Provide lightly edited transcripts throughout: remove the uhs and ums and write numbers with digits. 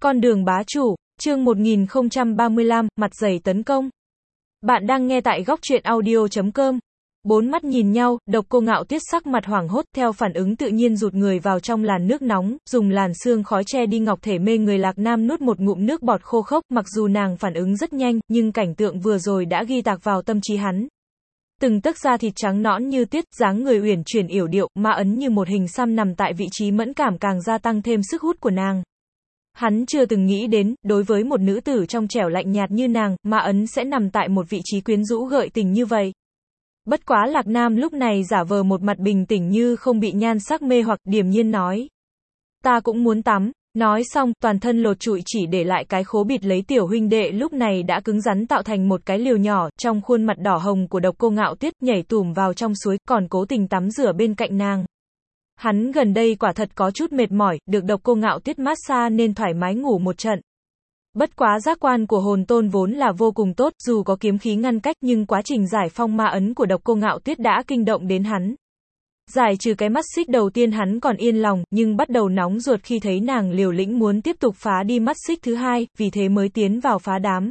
Con đường bá chủ, chương 1035, mặt dày tấn công. Bạn đang nghe tại góc truyện audio.com. Bốn mắt nhìn nhau, Độc Cô Ngạo Tuyết sắc mặt hoảng hốt, theo phản ứng tự nhiên rụt người vào trong làn nước nóng, dùng làn sương khói che đi ngọc thể mê người. Lạc Nam nuốt một ngụm nước bọt khô khốc, mặc dù nàng phản ứng rất nhanh, nhưng cảnh tượng vừa rồi đã ghi tạc vào tâm trí hắn. Từng tấc da thịt trắng nõn như tuyết, dáng người uyển chuyển yểu điệu, ma ấn như một hình xăm nằm tại vị trí mẫn cảm càng gia tăng thêm sức hút của nàng. Hắn chưa từng nghĩ đến, đối với một nữ tử trong trẻo lạnh nhạt như nàng, ma ấn sẽ nằm tại một vị trí quyến rũ gợi tình như vậy. Bất quá Lạc Nam lúc này giả vờ một mặt bình tĩnh như không bị nhan sắc mê hoặc, điềm nhiên nói. Ta cũng muốn tắm. Nói xong, toàn thân lột trụi chỉ để lại cái khố bịt lấy tiểu huynh đệ lúc này đã cứng rắn tạo thành một cái liều nhỏ, trong khuôn mặt đỏ hồng của Độc Cô Ngạo Tuyết, nhảy tủm vào trong suối, còn cố tình tắm rửa bên cạnh nàng. Hắn gần đây quả thật có chút mệt mỏi, được Độc Cô Ngạo Tuyết massage nên thoải mái ngủ một trận. Bất quá giác quan của hồn tôn vốn là vô cùng tốt, dù có kiếm khí ngăn cách nhưng quá trình giải phong ma ấn của Độc Cô Ngạo Tuyết đã kinh động đến hắn. Giải trừ cái mắt xích đầu tiên hắn còn yên lòng, nhưng bắt đầu nóng ruột khi thấy nàng liều lĩnh muốn tiếp tục phá đi mắt xích thứ hai, vì thế mới tiến vào phá đám.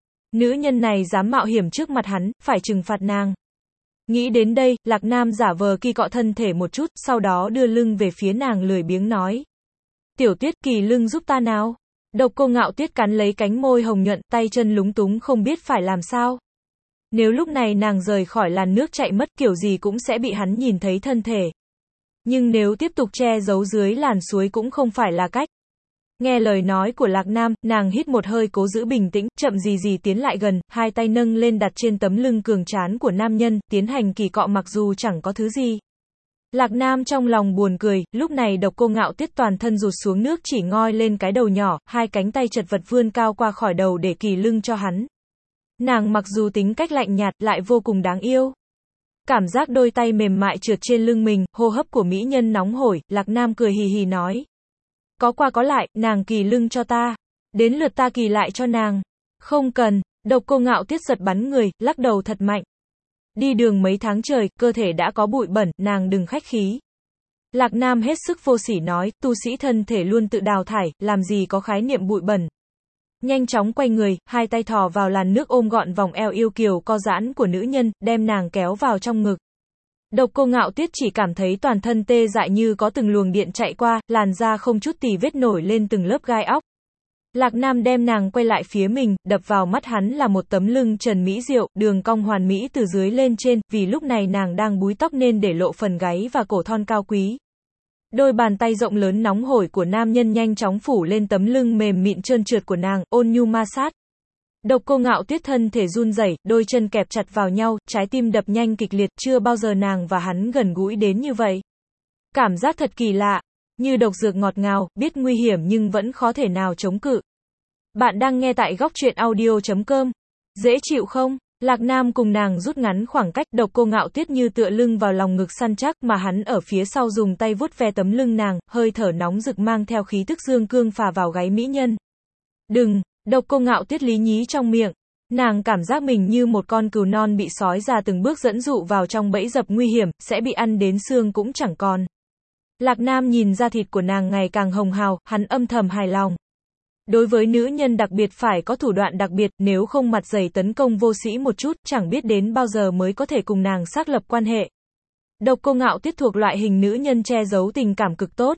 Nữ nhân này dám mạo hiểm trước mặt hắn, phải trừng phạt nàng. Nghĩ đến đây, Lạc Nam giả vờ kỳ cọ thân thể một chút, sau đó đưa lưng về phía nàng lười biếng nói. Tiểu Tuyết, kỳ lưng giúp ta nào. Độc Cô Ngạo Tuyết cắn lấy cánh môi hồng nhuận, tay chân lúng túng không biết phải làm sao. Nếu lúc này nàng rời khỏi làn nước chạy mất, kiểu gì cũng sẽ bị hắn nhìn thấy thân thể. Nhưng nếu tiếp tục che giấu dưới làn suối cũng không phải là cách. Nghe lời nói của Lạc Nam, nàng hít một hơi cố giữ bình tĩnh, chậm gì tiến lại gần, hai tay nâng lên đặt trên tấm lưng cường tráng của nam nhân, tiến hành kỳ cọ mặc dù chẳng có thứ gì. Lạc Nam trong lòng buồn cười, lúc này Độc Cô Ngạo Tuyết toàn thân rụt xuống nước chỉ ngoi lên cái đầu nhỏ, hai cánh tay chật vật vươn cao qua khỏi đầu để kỳ lưng cho hắn. Nàng mặc dù tính cách lạnh nhạt, lại vô cùng đáng yêu. Cảm giác đôi tay mềm mại trượt trên lưng mình, hô hấp của mỹ nhân nóng hổi, Lạc Nam cười hì hì nói. Có qua có lại, nàng kỳ lưng cho ta. Đến lượt ta kỳ lại cho nàng. Không cần. Độc Cô Ngạo Tuyết giật bắn người, lắc đầu thật mạnh. Đi đường mấy tháng trời, cơ thể đã có bụi bẩn, nàng đừng khách khí. Lạc Nam hết sức vô sỉ nói, tu sĩ thân thể luôn tự đào thải, làm gì có khái niệm bụi bẩn. Nhanh chóng quay người, hai tay thò vào làn nước ôm gọn vòng eo yêu kiều co giãn của nữ nhân, đem nàng kéo vào trong ngực. Độc Cô Ngạo Tuyết chỉ cảm thấy toàn thân tê dại như có từng luồng điện chạy qua, làn da không chút tì vết nổi lên từng lớp gai óc. Lạc Nam đem nàng quay lại phía mình, đập vào mắt hắn là một tấm lưng trần mỹ diệu, đường cong hoàn mỹ từ dưới lên trên, vì lúc này nàng đang búi tóc nên để lộ phần gáy và cổ thon cao quý. Đôi bàn tay rộng lớn nóng hổi của nam nhân nhanh chóng phủ lên tấm lưng mềm mịn trơn trượt của nàng, ôn nhu ma sát. Độc Cô Ngạo Tuyết thân thể run rẩy, đôi chân kẹp chặt vào nhau, trái tim đập nhanh kịch liệt, chưa bao giờ nàng và hắn gần gũi đến như vậy. Cảm giác thật kỳ lạ, như độc dược ngọt ngào, biết nguy hiểm nhưng vẫn khó thể nào chống cự. Bạn đang nghe tại góc truyện audio.com. Dễ chịu không? Lạc Nam cùng nàng rút ngắn khoảng cách, Độc Cô Ngạo Tuyết như tựa lưng vào lòng ngực săn chắc, mà hắn ở phía sau dùng tay vuốt ve tấm lưng nàng, hơi thở nóng rực mang theo khí tức dương cương phả vào gáy mỹ nhân. Đừng! Độc Cô Ngạo Tuyết lý nhí trong miệng. Nàng cảm giác mình như một con cừu non bị sói già từng bước dẫn dụ vào trong bẫy dập nguy hiểm, sẽ bị ăn đến xương cũng chẳng còn. Lạc Nam nhìn da thịt của nàng ngày càng hồng hào, hắn âm thầm hài lòng. Đối với nữ nhân đặc biệt phải có thủ đoạn đặc biệt, nếu không mặt dày tấn công vô sĩ một chút, chẳng biết đến bao giờ mới có thể cùng nàng xác lập quan hệ. Độc Cô Ngạo Tuyết thuộc loại hình nữ nhân che giấu tình cảm cực tốt.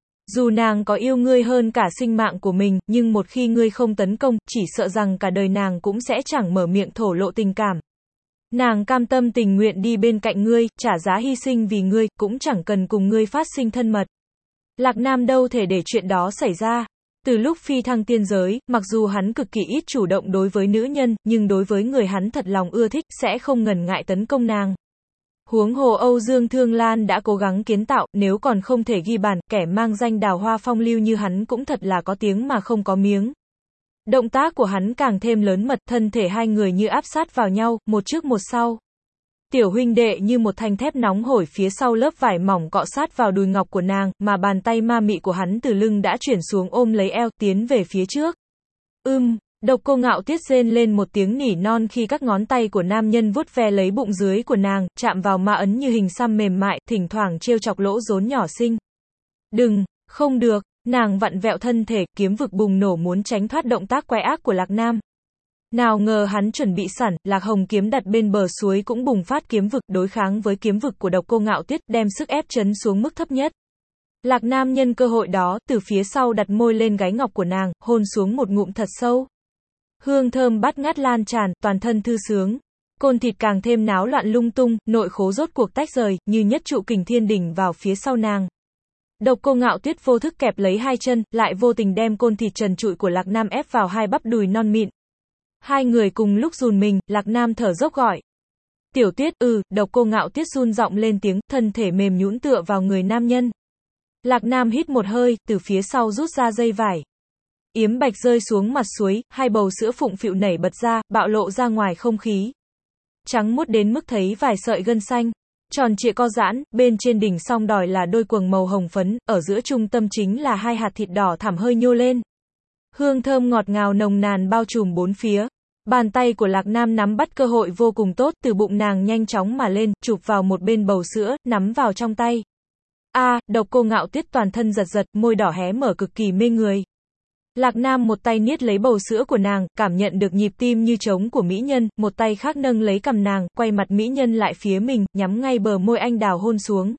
Dù nàng có yêu ngươi hơn cả sinh mạng của mình, nhưng một khi ngươi không tấn công, chỉ sợ rằng cả đời nàng cũng sẽ chẳng mở miệng thổ lộ tình cảm. Nàng cam tâm tình nguyện đi bên cạnh ngươi, trả giá hy sinh vì ngươi, cũng chẳng cần cùng ngươi phát sinh thân mật. Lạc Nam đâu thể để chuyện đó xảy ra. Từ lúc phi thăng tiên giới, mặc dù hắn cực kỳ ít chủ động đối với nữ nhân, nhưng đối với người hắn thật lòng ưa thích, sẽ không ngần ngại tấn công nàng. Huống hồ Âu Dương Thương Lan đã cố gắng kiến tạo, nếu còn không thể ghi bàn, kẻ mang danh đào hoa phong lưu như hắn cũng thật là có tiếng mà không có miếng. Động tác của hắn càng thêm lớn mật, thân thể hai người như áp sát vào nhau, một trước một sau. Tiểu huynh đệ như một thanh thép nóng hổi phía sau lớp vải mỏng cọ sát vào đùi ngọc của nàng, mà bàn tay ma mị của hắn từ lưng đã chuyển xuống ôm lấy eo, tiến về phía trước. Độc Cô Ngạo Tuyết rên lên một tiếng nỉ non khi các ngón tay của nam nhân vuốt ve lấy bụng dưới của nàng, chạm vào ma ấn như hình xăm mềm mại, thỉnh thoảng trêu chọc lỗ rốn nhỏ xinh. Đừng, không được, Nàng vặn vẹo thân thể, kiếm vực bùng nổ muốn tránh thoát động tác quái ác của Lạc Nam. Nào ngờ hắn chuẩn bị sẵn, Lạc Hồng kiếm đặt bên bờ suối cũng bùng phát kiếm vực đối kháng với kiếm vực của Độc Cô Ngạo Tuyết, đem sức ép chấn xuống mức thấp nhất. Lạc Nam nhân cơ hội đó, từ phía sau đặt môi lên gáy ngọc của nàng, hôn xuống một ngụm thật sâu. Hương thơm bát ngát lan tràn, toàn thân thư sướng. Côn thịt càng thêm náo loạn lung tung, nội khố rốt cuộc tách rời, như nhất trụ kình thiên đỉnh vào phía sau nàng. Độc Cô Ngạo Tuyết vô thức kẹp lấy hai chân, lại vô tình đem côn thịt trần trụi của Lạc Nam ép vào hai bắp đùi non mịn. Hai người cùng lúc run mình, Lạc Nam thở dốc gọi. Tiểu Tuyết, Độc Cô Ngạo Tuyết run giọng lên tiếng, thân thể mềm nhũn tựa vào người nam nhân. Lạc Nam hít một hơi, từ phía sau rút ra dây vải. Yếm bạch rơi xuống mặt suối, hai bầu sữa phụng phịu nảy bật ra, bạo lộ ra ngoài không khí. Trắng muốt đến mức thấy vài sợi gân xanh. Tròn trịa co giãn, bên trên đỉnh song đòi là đôi quầng màu hồng phấn, ở giữa trung tâm chính là hai hạt thịt đỏ thẳm hơi nhô lên. Hương thơm ngọt ngào nồng nàn bao trùm bốn phía. Bàn tay của Lạc Nam nắm bắt cơ hội vô cùng tốt, từ bụng nàng nhanh chóng mà lên, chụp vào một bên bầu sữa, nắm vào trong tay. Độc Cô Ngạo Tuyết toàn thân giật giật, môi đỏ hé mở cực kỳ mê người. Lạc Nam một tay niết lấy bầu sữa của nàng, cảm nhận được nhịp tim như trống của mỹ nhân, một tay khác nâng lấy cằm nàng, quay mặt mỹ nhân lại phía mình, nhắm ngay bờ môi anh đào hôn xuống.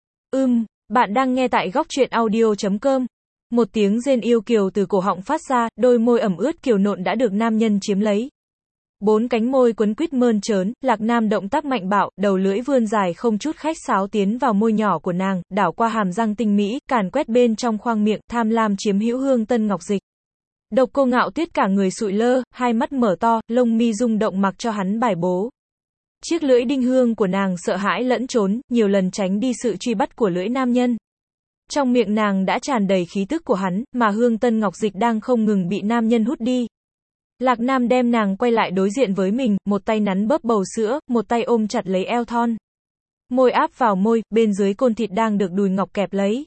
Bạn đang nghe tại góc truyện audio.com. Một tiếng rên yêu kiều từ cổ họng phát ra, đôi môi ẩm ướt kiều nộn đã được nam nhân chiếm lấy. Bốn cánh môi quấn quýt mơn trớn, Lạc Nam động tác mạnh bạo, đầu lưỡi vươn dài không chút khách sáo tiến vào môi nhỏ của nàng, đảo qua hàm răng tinh mỹ, càn quét bên trong khoang miệng, tham lam chiếm hữu hương tân ngọc dịch. Độc Cô Ngạo Tuyết cả người sụi lơ, hai mắt mở to, lông mi rung động mặc cho hắn bài bố. Chiếc lưỡi đinh hương của nàng sợ hãi lẫn trốn, nhiều lần tránh đi sự truy bắt của lưỡi nam nhân. Trong miệng nàng đã tràn đầy khí tức của hắn, mà hương tân ngọc dịch đang không ngừng bị nam nhân hút đi. Lạc Nam đem nàng quay lại đối diện với mình, một tay nắn bóp bầu sữa, một tay ôm chặt lấy eo thon. Môi áp vào môi, bên dưới côn thịt đang được đùi ngọc kẹp lấy.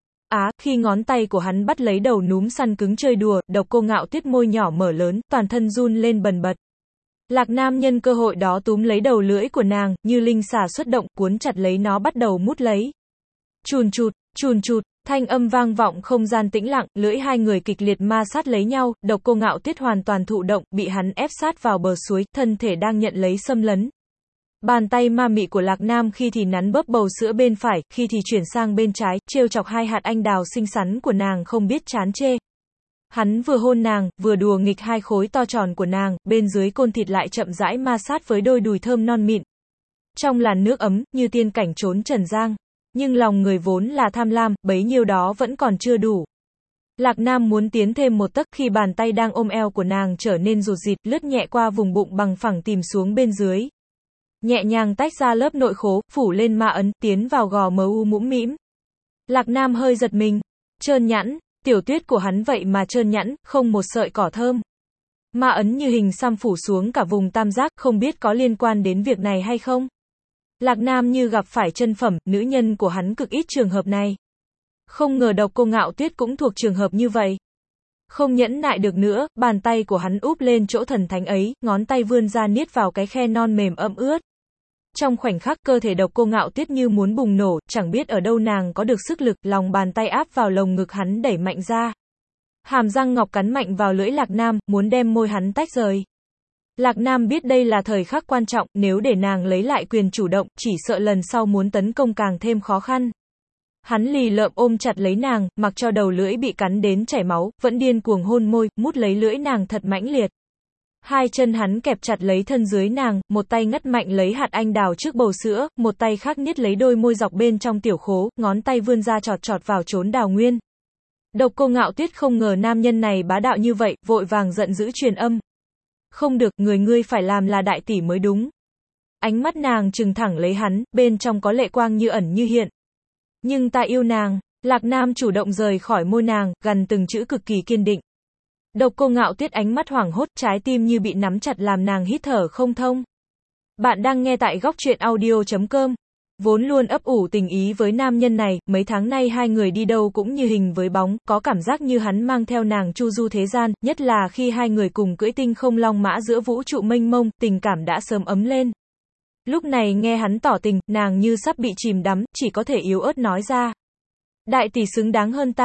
Khi ngón tay của hắn bắt lấy đầu núm săn cứng chơi đùa, Độc Cô Ngạo Tuyết môi nhỏ mở lớn, toàn thân run lên bần bật. Lạc Nam nhân cơ hội đó túm lấy đầu lưỡi của nàng, như linh xà xuất động, cuốn chặt lấy nó bắt đầu mút lấy. Chùn chụt, thanh âm vang vọng không gian tĩnh lặng, lưỡi hai người kịch liệt ma sát lấy nhau, Độc Cô Ngạo Tuyết hoàn toàn thụ động, bị hắn ép sát vào bờ suối, thân thể đang nhận lấy xâm lấn. Bàn tay ma mị của Lạc Nam khi thì nắn bóp bầu sữa bên phải, khi thì chuyển sang bên trái, trêu chọc hai hạt anh đào xinh xắn của nàng không biết chán chê. Hắn vừa hôn nàng, vừa đùa nghịch hai khối to tròn của nàng, bên dưới côn thịt lại chậm rãi ma sát với đôi đùi thơm non mịn. Trong làn nước ấm, như tiên cảnh trốn trần gian. Nhưng lòng người vốn là tham lam, bấy nhiêu đó vẫn còn chưa đủ. Lạc Nam muốn tiến thêm một tấc khi bàn tay đang ôm eo của nàng trở nên rụt rịt, lướt nhẹ qua vùng bụng bằng phẳng tìm xuống bên dưới. Nhẹ nhàng tách ra lớp nội khố, phủ lên ma ấn, tiến vào gò mờ u mũm mĩm. Lạc Nam hơi giật mình. Trơn nhẵn, Tiểu Tuyết của hắn vậy mà trơn nhẵn, không một sợi cỏ thơm. Ma ấn như hình xăm phủ xuống cả vùng tam giác, không biết có liên quan đến việc này hay không? Lạc Nam như gặp phải chân phẩm, nữ nhân của hắn cực ít trường hợp này. Không ngờ Độc Cô Ngạo Tuyết cũng thuộc trường hợp như vậy. Không nhẫn nại được nữa, bàn tay của hắn úp lên chỗ thần thánh ấy, ngón tay vươn ra niết vào cái khe non mềm ẩm ướt. Trong khoảnh khắc cơ thể Độc Cô Ngạo Tuyết như muốn bùng nổ, chẳng biết ở đâu nàng có được sức lực, lòng bàn tay áp vào lồng ngực hắn đẩy mạnh ra. Hàm răng ngọc cắn mạnh vào lưỡi Lạc Nam, muốn đem môi hắn tách rời. Lạc Nam biết đây là thời khắc quan trọng, nếu để nàng lấy lại quyền chủ động, chỉ sợ lần sau muốn tấn công càng thêm khó khăn. Hắn lì lợm ôm chặt lấy nàng, mặc cho đầu lưỡi bị cắn đến chảy máu, vẫn điên cuồng hôn môi, mút lấy lưỡi nàng thật mãnh liệt. Hai chân hắn kẹp chặt lấy thân dưới nàng, một tay ngắt mạnh lấy hạt anh đào trước bầu sữa, một tay khác niết lấy đôi môi dọc bên trong tiểu khố, ngón tay vươn ra chọt chọt vào chốn đào nguyên. Độc Cô Ngạo Tuyết không ngờ nam nhân này bá đạo như vậy, vội vàng giận dữ truyền âm. Không được, ngươi phải làm là đại tỷ mới đúng. Ánh mắt nàng trừng thẳng lấy hắn, bên trong có lệ quang như ẩn như hiện. Nhưng ta yêu nàng. Lạc Nam chủ động rời khỏi môi nàng, gằn từng chữ cực kỳ kiên định. Độc Cô Ngạo Tuyết ánh mắt hoảng hốt, trái tim như bị nắm chặt làm nàng hít thở không thông. Bạn đang nghe tại góc truyện audio.com. Vốn luôn ấp ủ tình ý với nam nhân này, mấy tháng nay hai người đi đâu cũng như hình với bóng, có cảm giác như hắn mang theo nàng chu du thế gian, nhất là khi hai người cùng cưỡi tinh không long mã giữa vũ trụ mênh mông, tình cảm đã sớm ấm lên. Lúc này nghe hắn tỏ tình, nàng như sắp bị chìm đắm, chỉ có thể yếu ớt nói ra. Đại tỷ xứng đáng hơn ta.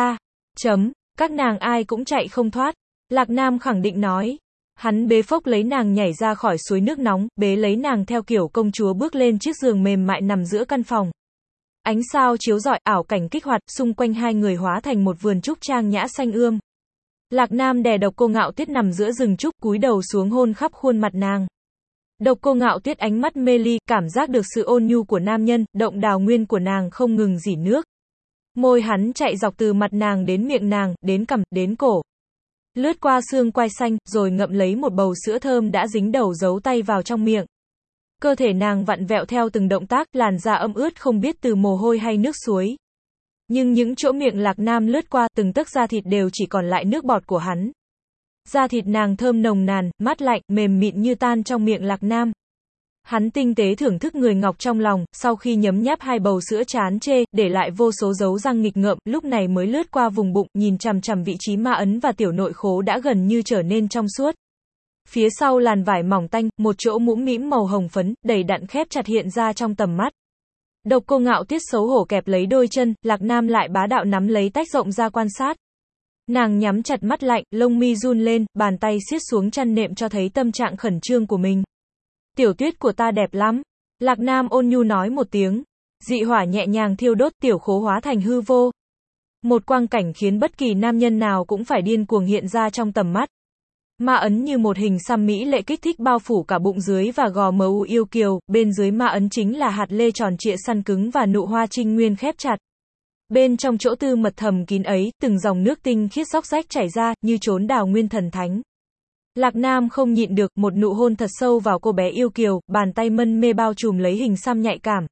Các nàng ai cũng chạy không thoát. Lạc Nam khẳng định nói. Hắn bế phốc lấy nàng nhảy ra khỏi suối nước nóng, bế lấy nàng theo kiểu công chúa bước lên chiếc giường mềm mại nằm giữa căn phòng. Ánh sao chiếu rọi, ảo cảnh kích hoạt, xung quanh hai người hóa thành một vườn trúc trang nhã xanh ươm. Lạc Nam đè Độc Cô Ngạo Tuyết nằm giữa rừng trúc, cúi đầu xuống hôn khắp khuôn mặt nàng. Độc Cô Ngạo Tuyết ánh mắt mê ly, cảm giác được sự ôn nhu của nam nhân, động đào nguyên của nàng không ngừng rỉ nước. Môi hắn chạy dọc từ mặt nàng đến miệng nàng, đến cằm, đến cổ. Lướt qua xương quai xanh, rồi ngậm lấy một bầu sữa thơm đã dính đầu giấu tay vào trong miệng. Cơ thể nàng vặn vẹo theo từng động tác, làn da ẩm ướt không biết từ mồ hôi hay nước suối. Nhưng những chỗ miệng Lạc Nam lướt qua, từng tấc da thịt đều chỉ còn lại nước bọt của hắn. Da thịt nàng thơm nồng nàn, mát lạnh, mềm mịn như tan trong miệng Lạc Nam. Hắn tinh tế thưởng thức người ngọc trong lòng, sau khi nhấm nháp hai bầu sữa chán chê, để lại vô số dấu răng nghịch ngợm, lúc này mới lướt qua vùng bụng, nhìn chằm chằm vị trí ma ấn và tiểu nội khố đã gần như trở nên trong suốt. Phía sau làn vải mỏng tanh, một chỗ mũm mĩm màu hồng phấn, đầy đặn khép chặt hiện ra trong tầm mắt. Độc Cô Ngạo Tuyết xấu hổ kẹp lấy đôi chân, Lạc Nam lại bá đạo nắm lấy tách rộng ra quan sát. Nàng nhắm chặt mắt lạnh, lông mi run lên, bàn tay siết xuống chăn nệm cho thấy tâm trạng khẩn trương của mình. Tiểu Tuyết của ta đẹp lắm. Lạc Nam ôn nhu nói một tiếng. Dị hỏa nhẹ nhàng thiêu đốt, tiểu khố hóa thành hư vô. Một quang cảnh khiến bất kỳ nam nhân nào cũng phải điên cuồng hiện ra trong tầm mắt. Ma ấn như một hình xăm mỹ lệ kích thích bao phủ cả bụng dưới và gò mờ yêu kiều, bên dưới ma ấn chính là hạt lê tròn trịa săn cứng và nụ hoa trinh nguyên khép chặt. Bên trong chỗ tư mật thầm kín ấy, từng dòng nước tinh khiết róc rách chảy ra, như trốn đào nguyên thần thánh. Lạc Nam không nhịn được, một nụ hôn thật sâu vào cô bé yêu kiều, bàn tay mân mê bao trùm lấy hình xăm nhạy cảm.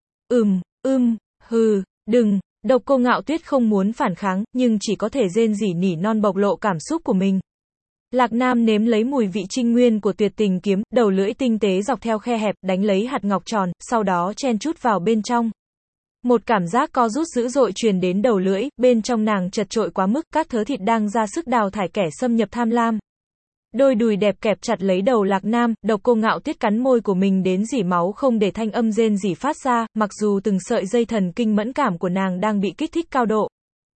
Đừng. Độc Cô Ngạo Tuyết không muốn phản kháng, nhưng chỉ có thể rên rỉ nỉ non bộc lộ cảm xúc của mình. Lạc Nam nếm lấy mùi vị trinh nguyên của tuyệt tình kiếm, đầu lưỡi tinh tế dọc theo khe hẹp, đánh lấy hạt ngọc tròn, sau đó chen chút vào bên trong. Một cảm giác co rút dữ dội truyền đến đầu lưỡi, bên trong nàng chật trội quá mức, các thớ thịt đang ra sức đào thải kẻ xâm nhập tham lam. Đôi đùi đẹp kẹp chặt lấy đầu Lạc Nam, Độc Cô Ngạo Tuyết cắn môi của mình đến rỉ máu không để thanh âm rên rỉ phát ra, mặc dù từng sợi dây thần kinh mẫn cảm của nàng đang bị kích thích cao độ.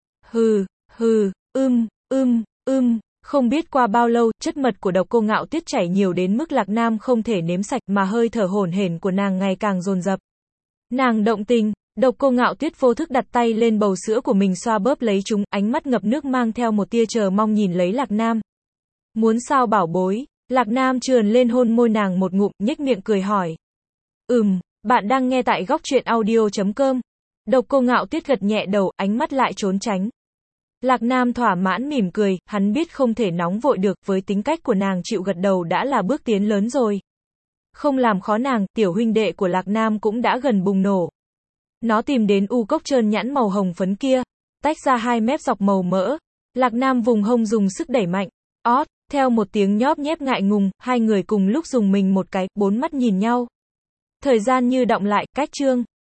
Không biết qua bao lâu, chất mật của Độc Cô Ngạo Tuyết chảy nhiều đến mức Lạc Nam không thể nếm sạch, mà hơi thở hổn hển của nàng ngày càng dồn dập. Nàng động tình. Độc Cô Ngạo Tuyết vô thức đặt tay lên bầu sữa của mình xoa bóp lấy chúng, ánh mắt ngập nước mang theo một tia chờ mong nhìn lấy Lạc Nam. Muốn sao bảo bối? Lạc Nam trườn lên hôn môi nàng một ngụm, nhếch miệng cười hỏi. Bạn đang nghe tại góc truyện audio.com. Độc Cô Ngạo Tuyết gật nhẹ đầu, ánh mắt lại trốn tránh. Lạc Nam thỏa mãn mỉm cười, hắn biết không thể nóng vội được, với tính cách của nàng chịu gật đầu đã là bước tiến lớn rồi. Không làm khó nàng, tiểu huynh đệ của Lạc Nam cũng đã gần bùng nổ. Nó tìm đến u cốc trơn nhẵn màu hồng phấn kia, tách ra hai mép dọc màu mỡ. Lạc Nam vùng hông dùng sức đẩy mạnh. Theo một tiếng nhóp nhép ngại ngùng, hai người cùng lúc dùng mình một cái, bốn mắt nhìn nhau. Thời gian như đọng lại, cách chương.